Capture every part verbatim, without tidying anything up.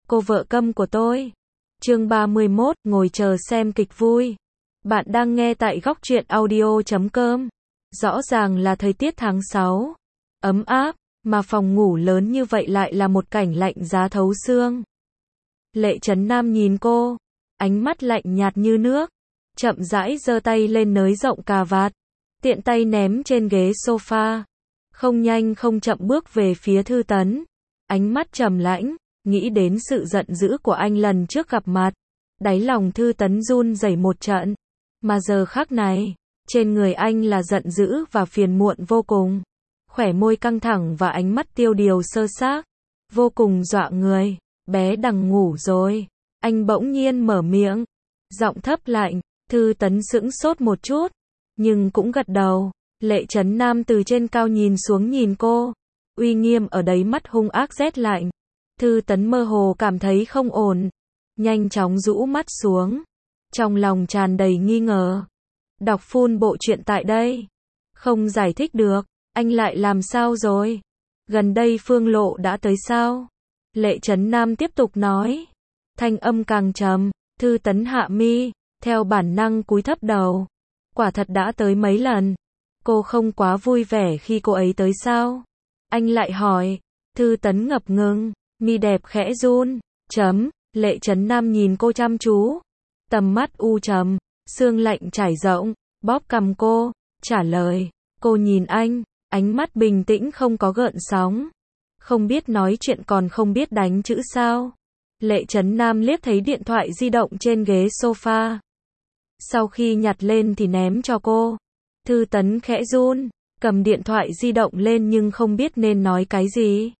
cô vợ câm của tôi. Chương ba mươi mốt, ngồi chờ xem kịch vui. Bạn đang nghe tại góc truyện audio chấm com. Rõ ràng là thời tiết tháng sáu, ấm áp, mà phòng ngủ lớn như vậy lại là một cảnh lạnh giá thấu xương. Lệ Trấn Nam nhìn cô, ánh mắt lạnh nhạt như nước, chậm rãi giơ tay lên nới rộng cà vạt, tiện tay ném trên ghế sofa, không nhanh không chậm bước về phía Thư Tấn, ánh mắt trầm lãnh, nghĩ đến sự giận dữ của anh lần trước gặp mặt, đáy lòng Thư Tấn run rẩy một trận, mà giờ khắc này, trên người anh là giận dữ và phiền muộn vô cùng, khóe môi căng thẳng và ánh mắt tiêu điều sơ xác, vô cùng dọa người. Bé Đằng ngủ rồi, anh bỗng nhiên mở miệng, giọng thấp lạnh. Thư Tấn sững sốt một chút, nhưng cũng gật đầu. Lệ Trấn Nam từ trên cao nhìn xuống nhìn cô, uy nghiêm ở đấy mắt hung ác rét lạnh. Thư Tấn mơ hồ cảm thấy không ổn, nhanh chóng rũ mắt xuống, trong lòng tràn đầy nghi ngờ. Đọc full bộ truyện tại đây, không giải thích được, anh lại làm sao rồi? Gần đây Phương Lộ đã tới sao? Lệ Trấn Nam tiếp tục nói, thanh âm càng trầm. Thư Tấn hạ mi, theo bản năng cúi thấp đầu. Quả thật đã tới mấy lần. Cô không quá vui vẻ khi cô ấy tới sao? Anh lại hỏi. Thư Tấn ngập ngừng, mi đẹp khẽ run. Chấm, Lệ Trấn Nam nhìn cô chăm chú, tầm mắt u trầm, xương lạnh trải rộng, bóp cằm cô, trả lời. Cô nhìn anh, ánh mắt bình tĩnh không có gợn sóng. Không biết nói chuyện còn không biết đánh chữ sao? Lệ Trấn Nam liếc thấy điện thoại di động trên ghế sofa. Sau khi nhặt lên thì ném cho cô. Thư Tấn khẽ run, cầm điện thoại di động lên nhưng không biết nên nói cái gì.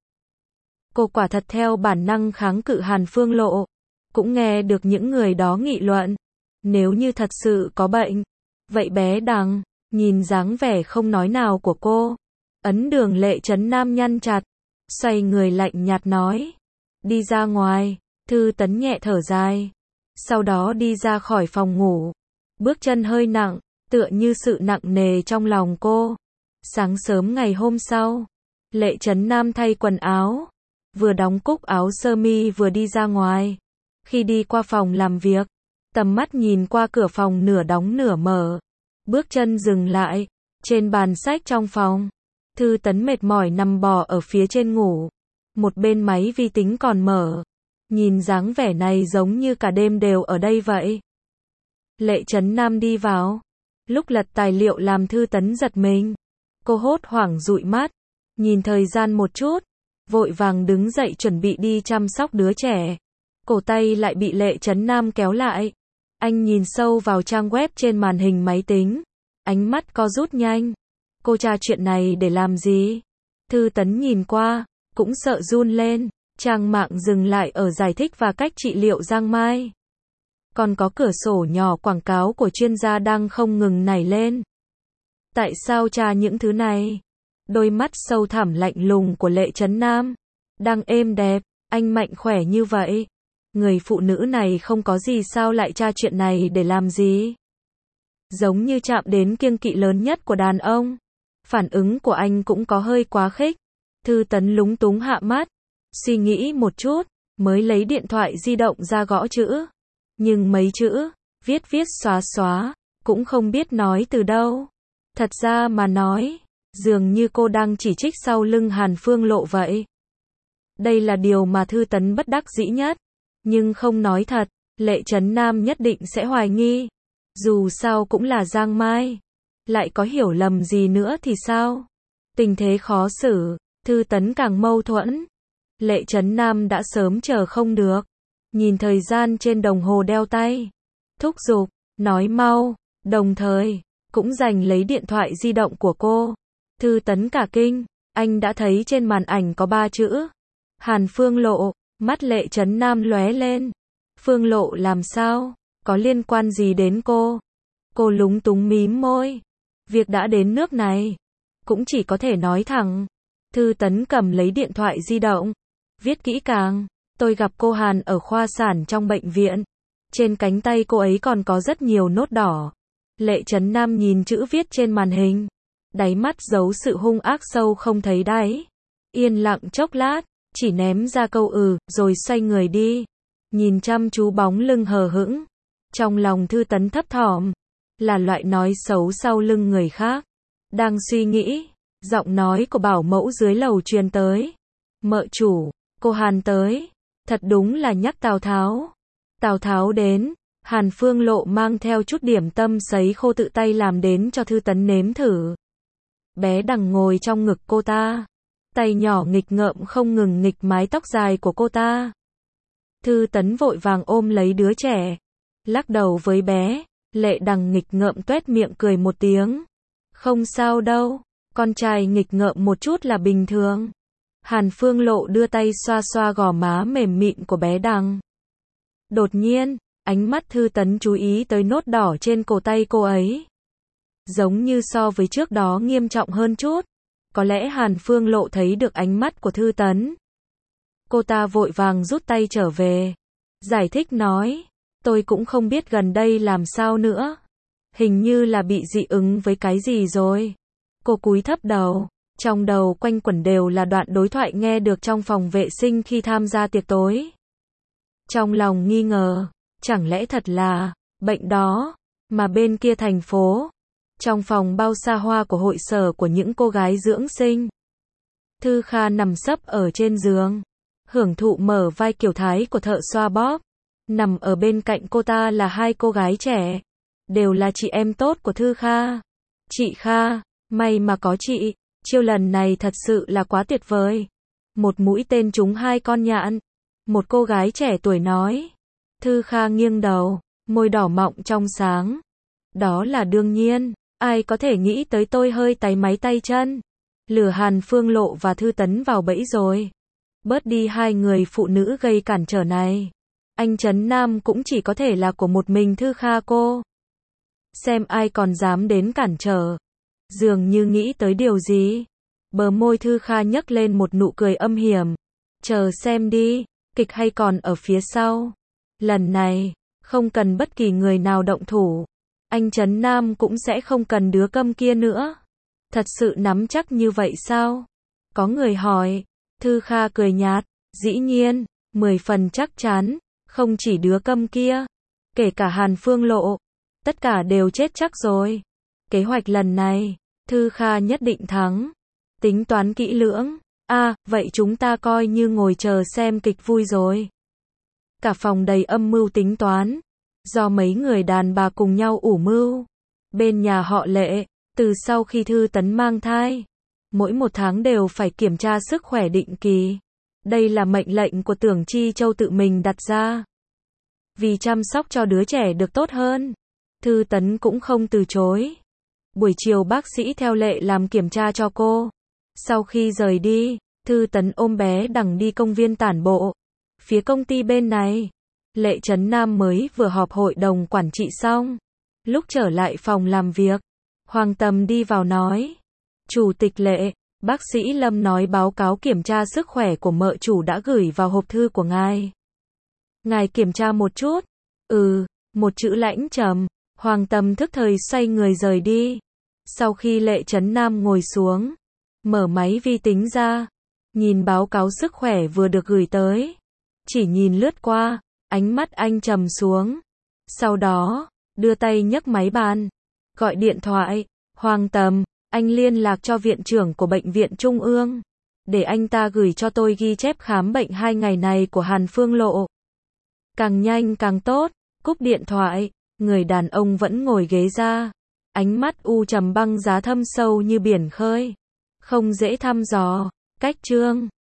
Cô quả thật theo bản năng kháng cự Hàn Phương Lộ. Cũng nghe được những người đó nghị luận. Nếu như thật sự có bệnh, vậy bé Đằng, nhìn dáng vẻ không nói nào của cô. Ấn đường Lệ Trấn Nam nhăn chặt, xoay người lạnh nhạt nói. Đi ra ngoài. Thư Tấn nhẹ thở dài, sau đó đi ra khỏi phòng ngủ, bước chân hơi nặng, tựa như sự nặng nề trong lòng cô. Sáng sớm ngày hôm sau, Lệ Trấn Nam thay quần áo, vừa đóng cúc áo sơ mi vừa đi ra ngoài. Khi đi qua phòng làm việc, tầm mắt nhìn qua cửa phòng nửa đóng nửa mở, bước chân dừng lại, trên bàn sách trong phòng. Thư Tấn mệt mỏi nằm bò ở phía trên ngủ, một bên máy vi tính còn mở. Nhìn dáng vẻ này giống như cả đêm đều ở đây vậy. Lệ Trấn Nam đi vào, lúc lật tài liệu làm Thư Tấn giật mình. Cô hốt hoảng dụi mắt, nhìn thời gian một chút, vội vàng đứng dậy chuẩn bị đi chăm sóc đứa trẻ. Cổ tay lại bị Lệ Trấn Nam kéo lại. Anh nhìn sâu vào trang web trên màn hình máy tính, ánh mắt co rút nhanh. Cô tra chuyện này để làm gì? Thư Tấn nhìn qua, cũng sợ run lên. Trang mạng dừng lại ở giải thích và cách trị liệu giang mai. Còn có cửa sổ nhỏ quảng cáo của chuyên gia đang không ngừng nảy lên. Tại sao tra những thứ này? Đôi mắt sâu thẳm lạnh lùng của Lệ Trấn Nam đang êm đẹp, anh mạnh khỏe như vậy. Người phụ nữ này không có gì sao lại tra chuyện này để làm gì? Giống như chạm đến kiêng kỵ lớn nhất của đàn ông. Phản ứng của anh cũng có hơi quá khích. Thư Tấn lúng túng hạ mắt, suy nghĩ một chút, mới lấy điện thoại di động ra gõ chữ. Nhưng mấy chữ, viết viết xóa xóa, cũng không biết nói từ đâu. Thật ra mà nói, dường như cô đang chỉ trích sau lưng Hàn Phương Lộ vậy. Đây là điều mà Thư Tấn bất đắc dĩ nhất. Nhưng không nói thật, Lệ Trấn Nam nhất định sẽ hoài nghi. Dù sao cũng là giang mai. Lại có hiểu lầm gì nữa thì sao? Tình thế khó xử, Thư Tấn càng mâu thuẫn. Lệ Trấn Nam đã sớm chờ không được. Nhìn thời gian trên đồng hồ đeo tay, thúc giục, nói mau, đồng thời, cũng giành lấy điện thoại di động của cô. Thư Tấn cả kinh, anh đã thấy trên màn ảnh có ba chữ. Hàn Phương Lộ, mắt Lệ Trấn Nam lóe lên. Phương Lộ làm sao? Có liên quan gì đến cô? Cô lúng túng mím môi. Việc đã đến nước này, cũng chỉ có thể nói thẳng. Thư Tấn cầm lấy điện thoại di động, viết kỹ càng. Tôi gặp cô Hàn ở khoa sản trong bệnh viện. Trên cánh tay cô ấy còn có rất nhiều nốt đỏ. Lệ Trấn Nam nhìn chữ viết trên màn hình, đáy mắt giấu sự hung ác sâu không thấy đáy. Yên lặng chốc lát, chỉ ném ra câu ừ, rồi xoay người đi. Nhìn chăm chú bóng lưng hờ hững. Trong lòng Thư Tấn thấp thỏm, là loại nói xấu sau lưng người khác. Đang suy nghĩ, giọng nói của bảo mẫu dưới lầu truyền tới. Mợ chủ, cô Hàn tới. Thật đúng là nhắc Tào Tháo. Tào Tháo đến, Hàn Phương Lộ mang theo chút điểm tâm sấy khô tự tay làm đến cho Thư Tấn nếm thử. Bé Đằng ngồi trong ngực cô ta, tay nhỏ nghịch ngợm không ngừng nghịch mái tóc dài của cô ta. Thư Tấn vội vàng ôm lấy đứa trẻ, lắc đầu với bé. Lệ Đằng nghịch ngợm tuét miệng cười một tiếng. Không sao đâu, con trai nghịch ngợm một chút là bình thường. Hàn Phương Lộ đưa tay xoa xoa gò má mềm mịn của bé Đằng. Đột nhiên, ánh mắt Thư Tấn chú ý tới nốt đỏ trên cổ tay cô ấy. Giống như so với trước đó nghiêm trọng hơn chút. Có lẽ Hàn Phương Lộ thấy được ánh mắt của Thư Tấn. Cô ta vội vàng rút tay trở về. Giải thích nói, tôi cũng không biết gần đây làm sao nữa. Hình như là bị dị ứng với cái gì rồi. Cô cúi thấp đầu. Trong đầu quanh quẩn đều là đoạn đối thoại nghe được trong phòng vệ sinh khi tham gia tiệc tối. Trong lòng nghi ngờ, chẳng lẽ thật là bệnh đó, mà bên kia thành phố, trong phòng bao xa hoa của hội sở của những cô gái dưỡng sinh. Thư Kha nằm sấp ở trên giường, hưởng thụ mở vai kiểu Thái của thợ xoa bóp. Nằm ở bên cạnh cô ta là hai cô gái trẻ, đều là chị em tốt của Thư Kha. Chị Kha, may mà có chị, chiêu lần này thật sự là quá tuyệt vời. Một mũi tên trúng hai con nhạn. Một cô gái trẻ tuổi nói. Thư Kha nghiêng đầu, môi đỏ mọng trong sáng. Đó là đương nhiên, ai có thể nghĩ tới tôi hơi táy máy tay chân. Lừa Hàn Phương Lộ và Thư Tấn vào bẫy rồi. Bớt đi hai người phụ nữ gây cản trở này. Anh Trấn Nam cũng chỉ có thể là của một mình Thư Kha cô. Xem ai còn dám đến cản trở. Dường như nghĩ tới điều gì. Bờ môi Thư Kha nhấc lên một nụ cười âm hiểm. Chờ xem đi, kịch hay còn ở phía sau. Lần này, không cần bất kỳ người nào động thủ. Anh Trấn Nam cũng sẽ không cần đứa câm kia nữa. Thật sự nắm chắc như vậy sao? Có người hỏi. Thư Kha cười nhạt. Dĩ nhiên, mười phần chắc chắn. Không chỉ đứa câm kia, kể cả Hàn Phương Lộ. Tất cả đều chết chắc rồi. Kế hoạch lần này, Thư Kha nhất định thắng. Tính toán kỹ lưỡng. À, vậy chúng ta coi như ngồi chờ xem kịch vui rồi. Cả phòng đầy âm mưu tính toán. Do mấy người đàn bà cùng nhau ủ mưu. Bên nhà họ Lệ, từ sau khi Thư Tấn mang thai, mỗi một tháng đều phải kiểm tra sức khỏe định kỳ. Đây là mệnh lệnh của Tưởng Chi Châu tự mình đặt ra. Vì chăm sóc cho đứa trẻ được tốt hơn, Thư Tấn cũng không từ chối. Buổi chiều bác sĩ theo lệ làm kiểm tra cho cô. Sau khi rời đi, Thư Tấn ôm bé Đằng đi công viên tản bộ. Phía công ty bên này, Lệ Trấn Nam mới vừa họp hội đồng quản trị xong. Lúc trở lại phòng làm việc, Hoàng Tầm đi vào nói. Chủ tịch Lệ, bác sĩ Lâm nói báo cáo kiểm tra sức khỏe của mợ chủ đã gửi vào hộp thư của ngài. Ngài kiểm tra một chút. Ừ, một chữ lãnh trầm. Hoàng Tầm thức thời xoay người rời đi. Sau khi Lệ Trấn Nam ngồi xuống, mở máy vi tính ra, nhìn báo cáo sức khỏe vừa được gửi tới. Chỉ nhìn lướt qua, ánh mắt anh trầm xuống. Sau đó, đưa tay nhấc máy bàn, gọi điện thoại. Hoàng Tầm, anh liên lạc cho viện trưởng của bệnh viện Trung ương, để anh ta gửi cho tôi ghi chép khám bệnh hai ngày này của Hàn Phương Lộ. Càng nhanh càng tốt. Cúp điện thoại, người đàn ông vẫn ngồi ghế ra. Ánh mắt u trầm băng giá thâm sâu như biển khơi. Không dễ thăm dò. Cách chương